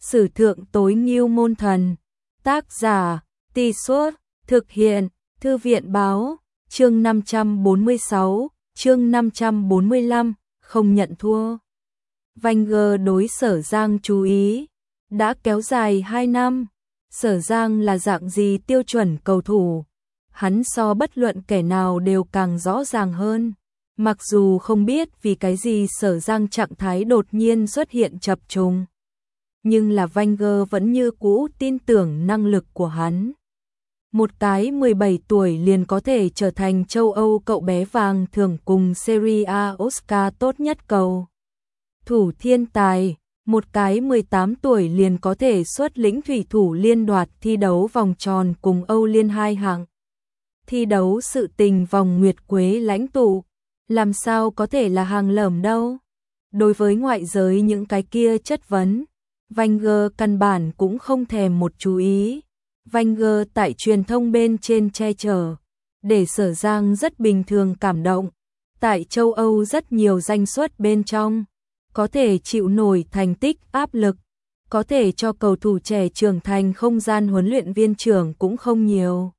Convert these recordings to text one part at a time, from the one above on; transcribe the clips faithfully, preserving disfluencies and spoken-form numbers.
Sử thượng tối ngưu môn thần. Tác giả, Tì Suốt, thực hiện, Thư viện báo, chương năm trăm bốn mươi sáu, chương năm trăm bốn mươi lăm, không nhận thua. Wenger đối Sở Giang chú ý, đã kéo dài hai năm. Sở Giang là dạng gì tiêu chuẩn cầu thủ, hắn so bất luận kẻ nào đều càng rõ ràng hơn. Mặc dù không biết vì cái gì Sở Giang trạng thái đột nhiên xuất hiện chập trùng, nhưng là Wenger vẫn như cũ tin tưởng năng lực của hắn. Một cái mười bảy tuổi liền có thể trở thành châu Âu cậu bé vàng thưởng cùng Serie A Oscar tốt nhất cầu thủ thiên tài, một cái mười tám tuổi liền có thể xuất lĩnh thủy thủ liên đoạt thi đấu vòng tròn cùng Âu Liên hai hạng. Thi đấu sự tình vòng nguyệt quế lãnh tụ, làm sao có thể là hàng lởm đâu. Đối với ngoại giới những cái kia chất vấn, Wenger căn bản cũng không thèm một chú ý. Wenger tại truyền thông bên trên che chở, để Sở Giang rất bình thường cảm động. Tại châu Âu rất nhiều danh suất bên trong, có thể chịu nổi thành tích áp lực, có thể cho cầu thủ trẻ trưởng thành không gian huấn luyện viên trưởng cũng không nhiều.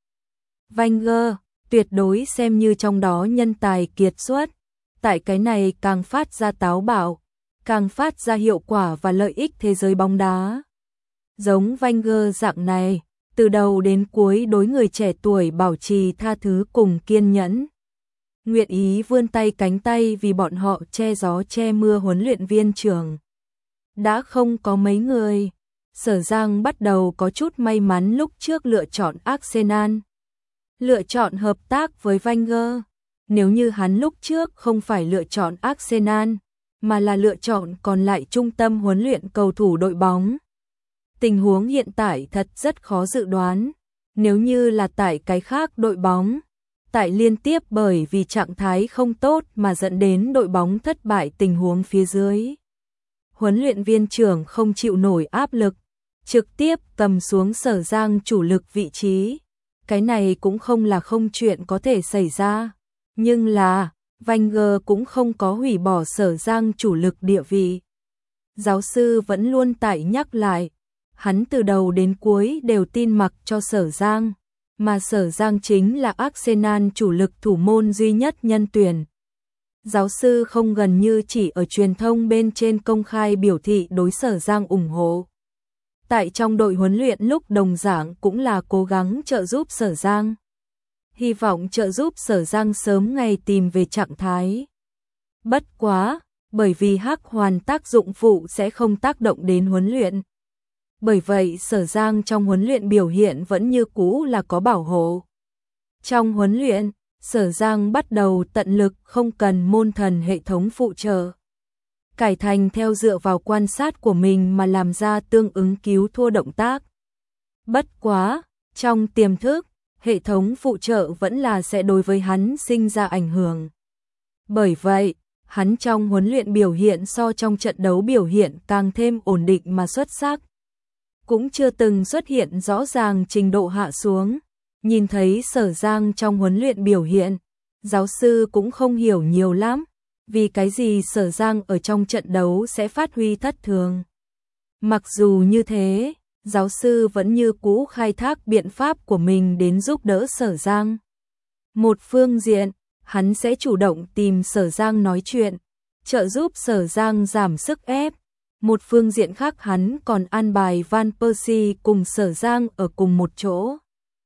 Wenger tuyệt đối xem như trong đó nhân tài kiệt xuất, tại cái này càng phát ra táo bạo, càng phát ra hiệu quả và lợi ích thế giới bóng đá. Giống Wenger dạng này, từ đầu đến cuối đối người trẻ tuổi bảo trì tha thứ cùng kiên nhẫn, nguyện ý vươn tay cánh tay vì bọn họ che gió che mưa huấn luyện viên trưởng, đã không có mấy người. Sở Giang bắt đầu có chút may mắn lúc trước lựa chọn Arsenal, lựa chọn hợp tác với Wenger. Nếu như hắn lúc trước không phải lựa chọn Arsenal, mà là lựa chọn còn lại trung tâm huấn luyện cầu thủ đội bóng, tình huống hiện tại thật rất khó dự đoán. Nếu như là tại cái khác đội bóng, tại liên tiếp bởi vì trạng thái không tốt mà dẫn đến đội bóng thất bại tình huống phía dưới, huấn luyện viên trưởng không chịu nổi áp lực, trực tiếp cầm xuống Sở Giang chủ lực vị trí. Cái này cũng không là không chuyện có thể xảy ra. Nhưng là, Wenger cũng không có hủy bỏ Sở Giang chủ lực địa vị. Giáo sư vẫn luôn tại nhắc lại, hắn từ đầu đến cuối đều tin mặc cho Sở Giang, mà Sở Giang chính là Arsenal chủ lực thủ môn duy nhất nhân tuyển. Giáo sư không gần như chỉ ở truyền thông bên trên công khai biểu thị đối Sở Giang ủng hộ. Tại trong đội huấn luyện lúc đồng dạng cũng là cố gắng trợ giúp Sở Giang. Hy vọng trợ giúp Sở Giang sớm ngày tìm về trạng thái. Bất quá, bởi vì hắc hoàn tác dụng phụ sẽ không tác động đến huấn luyện. Bởi vậy Sở Giang trong huấn luyện biểu hiện vẫn như cũ là có bảo hộ. Trong huấn luyện, Sở Giang bắt đầu tận lực không cần môn thần hệ thống phụ trợ, cải thành theo dựa vào quan sát của mình mà làm ra tương ứng cứu thua động tác. Bất quá, trong tiềm thức, hệ thống phụ trợ vẫn là sẽ đối với hắn sinh ra ảnh hưởng. Bởi vậy, hắn trong huấn luyện biểu hiện so trong trận đấu biểu hiện càng thêm ổn định mà xuất sắc. Cũng chưa từng xuất hiện rõ ràng trình độ hạ xuống. Nhìn thấy Sở Giang trong huấn luyện biểu hiện, giáo sư cũng không hiểu nhiều lắm, vì cái gì Sở Giang ở trong trận đấu sẽ phát huy thất thường. Mặc dù như thế, giáo sư vẫn như cũ khai thác biện pháp của mình đến giúp đỡ Sở Giang. Một phương diện, hắn sẽ chủ động tìm Sở Giang nói chuyện, trợ giúp Sở Giang giảm sức ép. Một phương diện khác hắn còn an bài Van Persie cùng Sở Giang ở cùng một chỗ,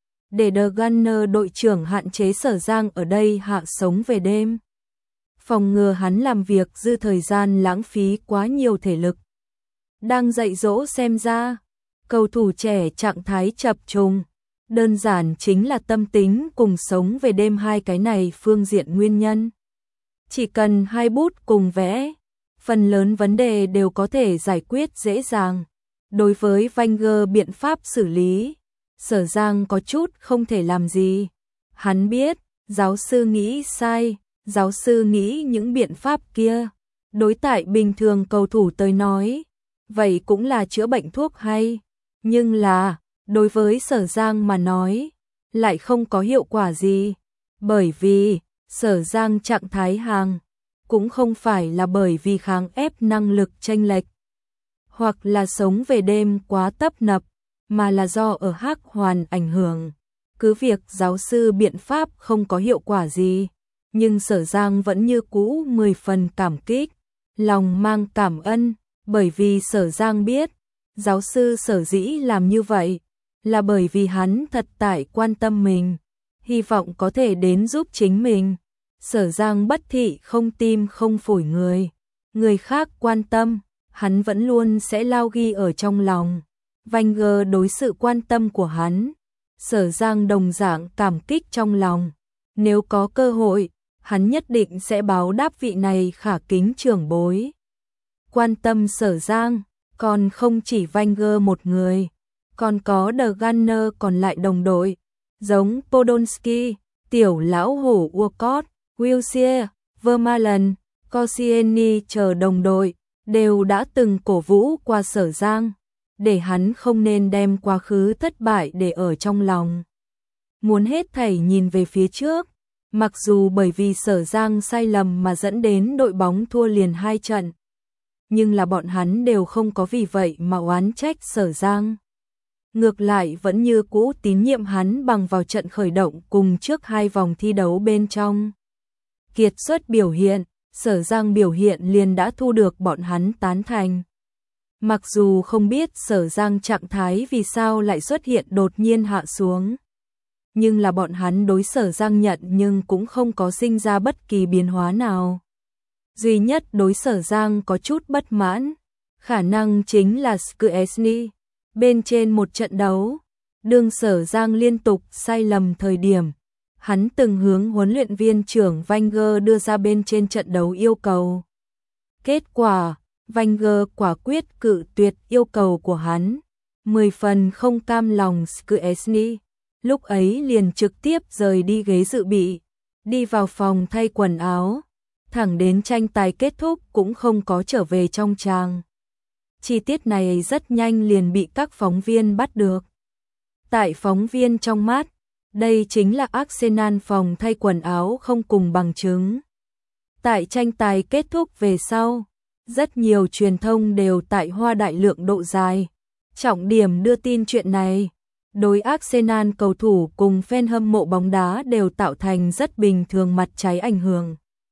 để The Gunner đội trưởng hạn chế Sở Giang ở đây hạ sống về đêm, phòng ngừa hắn làm việc dư thời gian lãng phí quá nhiều thể lực. Đang dạy dỗ xem ra, cầu thủ trẻ trạng thái chập trùng, đơn giản chính là tâm tính cùng sống về đêm hai cái này phương diện nguyên nhân. Chỉ cần hai bút cùng vẽ, phần lớn vấn đề đều có thể giải quyết dễ dàng. Đối với Wenger biện pháp xử lý, Sở Giang có chút không thể làm gì. Hắn biết, giáo sư nghĩ sai, giáo sư nghĩ những biện pháp kia, đối tại bình thường cầu thủ tới nói, vậy cũng là chữa bệnh thuốc hay. Nhưng là, đối với Sở Giang mà nói, lại không có hiệu quả gì. Bởi vì, Sở Giang trạng thái hàng, cũng không phải là bởi vì kháng ép năng lực chênh lệch, hoặc là sống về đêm quá tấp nập, mà là do ở Hắc Hoàn ảnh hưởng. Cứ việc giáo sư biện pháp không có hiệu quả gì, nhưng Sở Giang vẫn như cũ mười phần cảm kích, lòng mang cảm ân, bởi vì Sở Giang biết, giáo sư sở dĩ làm như vậy, là bởi vì hắn thật tại quan tâm mình, hy vọng có thể đến giúp chính mình. Sở Giang bất thị không tim không phổi người, người khác quan tâm, hắn vẫn luôn sẽ lao ghi ở trong lòng. Wenger đối sự quan tâm của hắn, Sở Giang đồng dạng cảm kích trong lòng. Nếu có cơ hội, hắn nhất định sẽ báo đáp vị này khả kính trưởng bối. Quan tâm Sở Giang, còn không chỉ Wenger một người, còn có The Gunner còn lại đồng đội, giống Podolski, tiểu lão hổ Walcott, Wilshere, Vermaelen, Koscielny chờ đồng đội, đều đã từng cổ vũ qua Sở Giang, để hắn không nên đem quá khứ thất bại để ở trong lòng. Muốn hết thảy nhìn về phía trước, mặc dù bởi vì Sở Giang sai lầm mà dẫn đến đội bóng thua liền hai trận, nhưng là bọn hắn đều không có vì vậy mà oán trách Sở Giang. Ngược lại vẫn như cũ tín nhiệm hắn bằng vào trận khởi động cùng trước hai vòng thi đấu bên trong. Kiệt xuất biểu hiện, Sở Giang biểu hiện liền đã thu được bọn hắn tán thành. Mặc dù không biết Sở Giang trạng thái vì sao lại xuất hiện đột nhiên hạ xuống, nhưng là bọn hắn đối Sở Giang nhận nhưng cũng không có sinh ra bất kỳ biến hóa nào. Duy nhất đối Sở Giang có chút bất mãn, khả năng chính là Szczesny. Bên trên một trận đấu, đương Sở Giang liên tục sai lầm thời điểm, hắn từng hướng huấn luyện viên trưởng Wenger đưa ra bên trên trận đấu yêu cầu. Kết quả, Wenger quả quyết cự tuyệt yêu cầu của hắn, mười phần không cam lòng. Szczesny lúc ấy liền trực tiếp rời đi ghế dự bị, đi vào phòng thay quần áo, thẳng đến tranh tài kết thúc cũng không có trở về trong tràng. Chi tiết này rất nhanh liền bị các phóng viên bắt được. Tại phóng viên trong mắt, đây chính là Arsenal phòng thay quần áo không cùng bằng chứng. Tại tranh tài kết thúc về sau, rất nhiều truyền thông đều tại hoa đại lượng độ dài, trọng điểm đưa tin chuyện này. Đối Arsenal cầu thủ cùng fan hâm mộ bóng đá đều tạo thành rất bình thường mặt trái ảnh hưởng.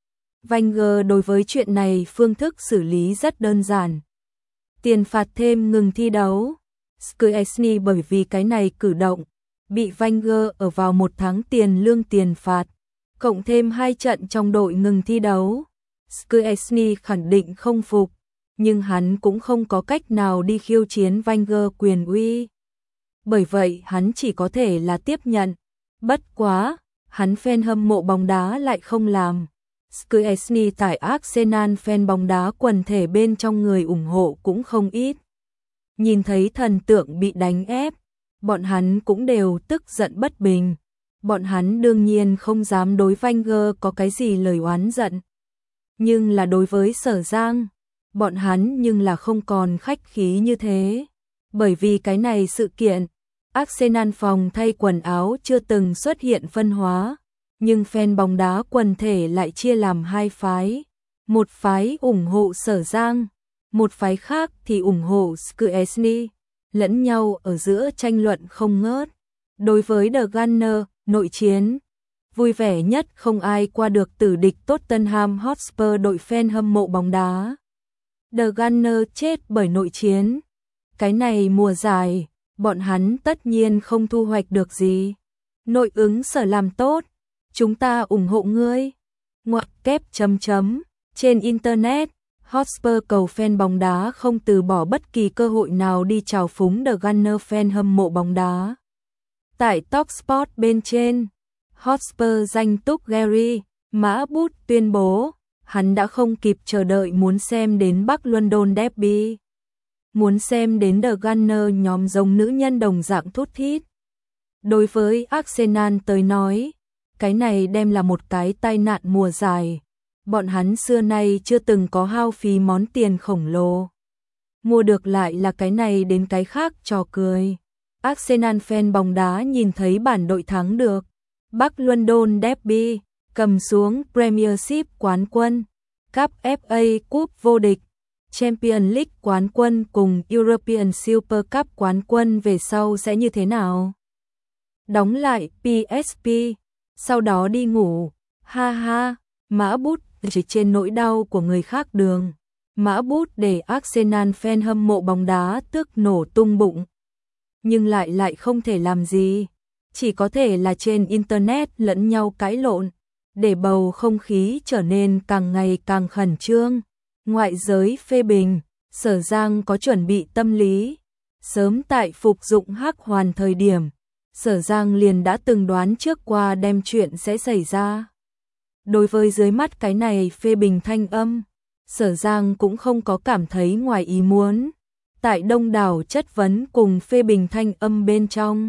Wenger đối với chuyện này phương thức xử lý rất đơn giản. Tiền phạt thêm ngừng thi đấu. Szczesny bởi vì cái này cử động, bị Wenger ở vào một tháng tiền lương tiền phạt, cộng thêm hai trận trong đội ngừng thi đấu. Szczesny khẳng định không phục, nhưng hắn cũng không có cách nào đi khiêu chiến Wenger quyền uy. Bởi vậy hắn chỉ có thể là tiếp nhận. Bất quá, hắn fan hâm mộ bóng đá lại không làm. Szczesny tại Arsenal fan bóng đá quần thể bên trong người ủng hộ cũng không ít. Nhìn thấy thần tượng bị đánh ép, bọn hắn cũng đều tức giận bất bình. Bọn hắn đương nhiên không dám đối Wenger có cái gì lời oán giận. Nhưng là đối với Sở Giang, bọn hắn nhưng là không còn khách khí như thế. Bởi vì cái này sự kiện, Arsenal phòng thay quần áo chưa từng xuất hiện phân hóa. Nhưng fan bóng đá quần thể lại chia làm hai phái. Một phái ủng hộ Sở Giang, một phái khác thì ủng hộ Szczesny, lẫn nhau ở giữa tranh luận không ngớt. Đối với The Gunner, nội chiến, vui vẻ nhất không ai qua được tử địch Tottenham Hotspur đội fan hâm mộ bóng đá. The Gunner chết bởi nội chiến. Cái này mùa giải, bọn hắn tất nhiên không thu hoạch được gì. Nội ứng Sở làm tốt, chúng ta ủng hộ ngươi. Ngoặc kép chấm chấm. Trên Internet, Hotspur cầu fan bóng đá không từ bỏ bất kỳ cơ hội nào đi chào phúng The Gunner fan hâm mộ bóng đá. Tại Talksport bên trên, Hotspur danh túc Gary Mã Bút tuyên bố, hắn đã không kịp chờ đợi muốn xem đến Bắc London Derby. Muốn xem đến The Gunner nhóm giống nữ nhân đồng dạng thút thít. Đối với Arsenal tới nói, cái này đem là một cái tai nạn mùa giải. Bọn hắn xưa nay chưa từng có hao phí món tiền khổng lồ. Mua được lại là cái này đến cái khác trò cười. Arsenal fan bóng đá nhìn thấy bản đội thắng được Bắc London Derby, cầm xuống Premiership quán quân, Cup ép a Cup vô địch, Champions League quán quân cùng European Super Cup quán quân về sau sẽ như thế nào? Đóng lại pê ét pê, sau đó đi ngủ, ha ha, mã bút chỉ trên nỗi đau của người khác đường. Mã bút để Arsenal fan hâm mộ bóng đá tức nổ tung bụng. Nhưng lại lại không thể làm gì, chỉ có thể là trên internet lẫn nhau cãi lộn, để bầu không khí trở nên càng ngày càng khẩn trương. Ngoại giới phê bình, Sở Giang có chuẩn bị tâm lý. Sớm tại phục dụng hắc hoàn thời điểm, Sở Giang liền đã từng đoán trước qua đem chuyện sẽ xảy ra. Đối với dưới mắt cái này phê bình thanh âm, Sở Giang cũng không có cảm thấy ngoài ý muốn. Tại đông đảo chất vấn cùng phê bình thanh âm bên trong,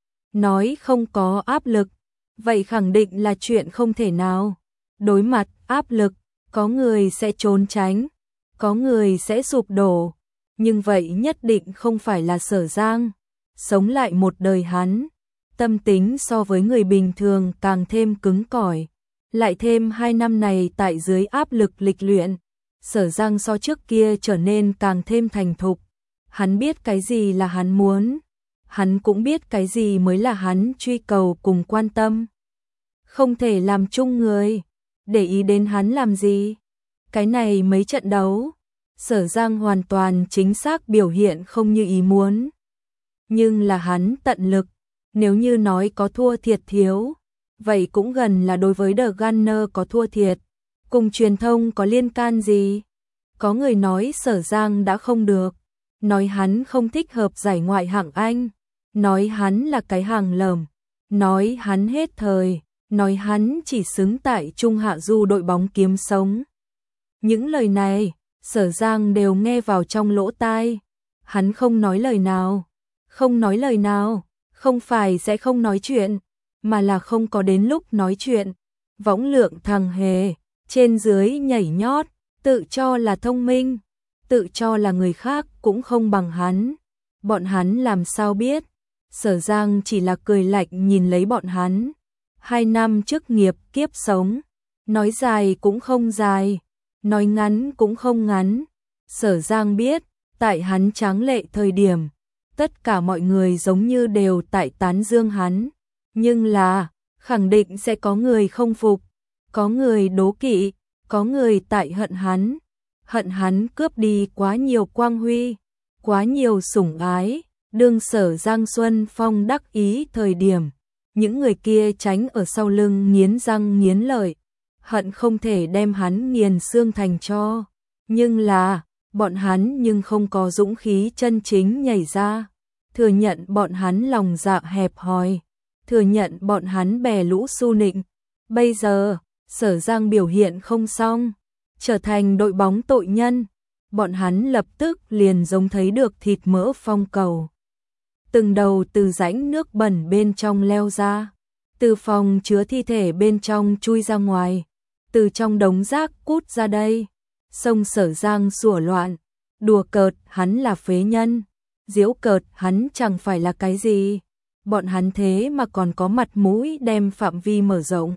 nói không có áp lực, vậy khẳng định là chuyện không thể nào. Đối mặt áp lực, có người sẽ trốn tránh, có người sẽ sụp đổ, nhưng vậy nhất định không phải là Sở Giang. Sống lại một đời hắn, tâm tính so với người bình thường càng thêm cứng cỏi, lại thêm hai năm này tại dưới áp lực lịch luyện, Sở Giang so trước kia trở nên càng thêm thành thục. Hắn biết cái gì là hắn muốn, hắn cũng biết cái gì mới là hắn truy cầu cùng quan tâm. Không thể làm chung người, để ý đến hắn làm gì. Cái này mấy trận đấu, Sở Giang hoàn toàn chính xác biểu hiện không như ý muốn. Nhưng là hắn tận lực, nếu như nói có thua thiệt thiếu, vậy cũng gần là đối với The Gunner có thua thiệt. Cùng truyền thông có liên can gì? Có người nói Sở Giang đã không được, nói hắn không thích hợp giải ngoại hạng Anh, nói hắn là cái hàng lởm, nói hắn hết thời, nói hắn chỉ xứng tại trung hạ du đội bóng kiếm sống. Những lời này, Sở Giang đều nghe vào trong lỗ tai. Hắn không nói lời nào, không nói lời nào, không phải sẽ không nói chuyện, mà là không có đến lúc nói chuyện. Võng lượng thằng hề, trên dưới nhảy nhót, tự cho là thông minh, tự cho là người khác cũng không bằng hắn. Bọn hắn làm sao biết? Sở Giang chỉ là cười lạnh nhìn lấy bọn hắn. Hai năm trước nghiệp kiếp sống, nói dài cũng không dài, nói ngắn cũng không ngắn. Sở Giang biết, tại hắn tráng lệ thời điểm, tất cả mọi người giống như đều tại tán dương hắn. Nhưng là, khẳng định sẽ có người không phục, có người đố kỵ, có người tại hận hắn. Hận hắn cướp đi quá nhiều quang huy, quá nhiều sủng ái. Đương Sở Giang Xuân Phong đắc ý thời điểm, những người kia tránh ở sau lưng nghiến răng nghiến lợi, hận không thể đem hắn nghiền xương thành tro. Nhưng là, bọn hắn nhưng không có dũng khí chân chính nhảy ra, thừa nhận bọn hắn lòng dạ hẹp hòi, thừa nhận bọn hắn bè lũ su nịnh. Bây giờ, Sở Giang biểu hiện không xong, trở thành đội bóng tội nhân, bọn hắn lập tức liền giống thấy được thịt mỡ phong cầu. Từng đầu từ rãnh nước bẩn bên trong leo ra, từ phòng chứa thi thể bên trong chui ra ngoài, từ trong đống rác cút ra đây. Sông Sở Giang sủa loạn, đùa cợt hắn là phế nhân, giễu cợt hắn chẳng phải là cái gì. Bọn hắn thế mà còn có mặt mũi đem phạm vi mở rộng.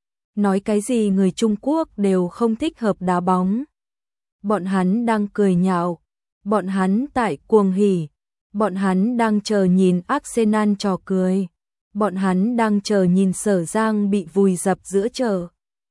Nói cái gì người Trung Quốc đều không thích hợp đá bóng. Bọn hắn đang cười nhạo, bọn hắn tại cuồng hỉ, bọn hắn đang chờ nhìn Arsenal trò cười, bọn hắn đang chờ nhìn Sở Giang bị vùi dập giữa chợ.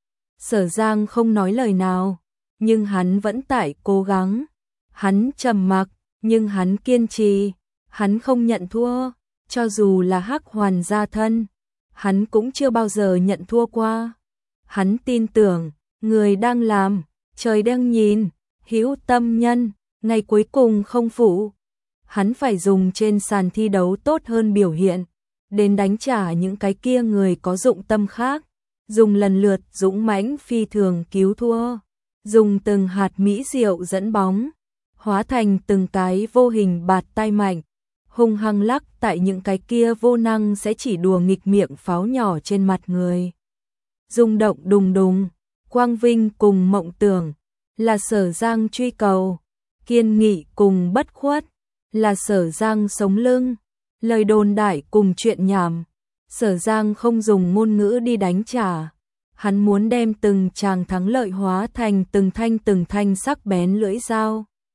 Sở Giang không nói lời nào, nhưng hắn vẫn tại cố gắng. Hắn trầm mặc, nhưng hắn kiên trì, hắn không nhận thua, cho dù là hắc hoàn gia thân, hắn cũng chưa bao giờ nhận thua qua. Hắn tin tưởng, người đang làm, trời đang nhìn, hữu tâm nhân, ngày cuối cùng không phụ. Hắn phải dùng trên sàn thi đấu tốt hơn biểu hiện, đến đánh trả những cái kia người có dụng tâm khác, dùng lần lượt dũng mãnh phi thường cứu thua, dùng từng hạt mỹ rượu dẫn bóng, hóa thành từng cái vô hình bạt tai mạnh, hung hăng lắc tại những cái kia vô năng sẽ chỉ đùa nghịch miệng pháo nhỏ trên mặt người. Rung động đùng đùng, quang vinh cùng mộng tưởng, là Sở Giang truy cầu, kiên nghị cùng bất khuất, là Sở Giang sống lưng, lời đồn đại cùng chuyện nhảm. Sở Giang không dùng ngôn ngữ đi đánh trả, hắn muốn đem từng tràng thắng lợi hóa thành từng thanh từng thanh sắc bén lưỡi dao.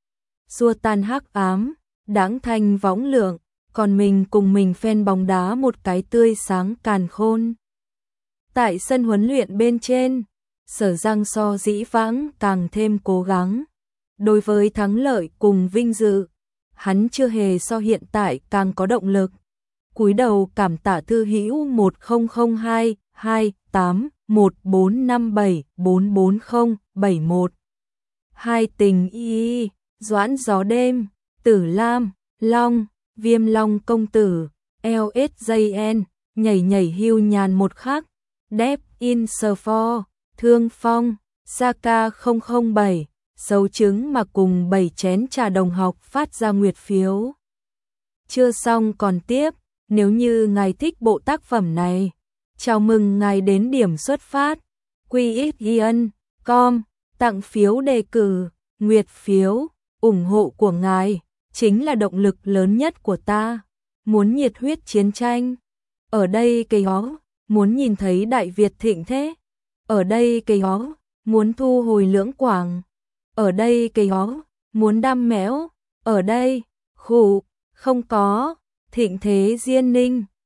xua tan hắc ám, đãng thanh võng lượng, còn mình cùng mình phen bóng đá một cái tươi sáng càn khôn. Tại sân huấn luyện bên trên, Sở Giang so dĩ vãng càng thêm cố gắng. Đối với thắng lợi cùng vinh dự, hắn chưa hề so hiện tại càng có động lực. Cúi đầu cảm tạ thư hữu một không không hai hai tám một bốn năm bảy bốn bốn không bảy một. Hai tình y, Doãn gió đêm, Tử Lam, Long, Viêm Long công tử, lờ ét gi en, nhảy nhảy hưu nhàn một khắc, Deep in Sphere, Thương Phong, Saka không không bảy, dấu chứng mà cùng bảy chén trà đồng học phát ra nguyệt phiếu. Chưa xong còn tiếp, nếu như ngài thích bộ tác phẩm này, chào mừng ngài đến điểm xuất phát, quy ích yên com, tặng phiếu đề cử, nguyệt phiếu, ủng hộ của ngài chính là động lực lớn nhất của ta. Muốn nhiệt huyết chiến tranh, ở đây cây ó, muốn nhìn thấy Đại Việt thịnh thế, ở đây cây ó, muốn thu hồi Lưỡng Quảng, ở đây cây ó, muốn đam mẽo, ở đây, khủ, không có, thịnh thế Diên Ninh.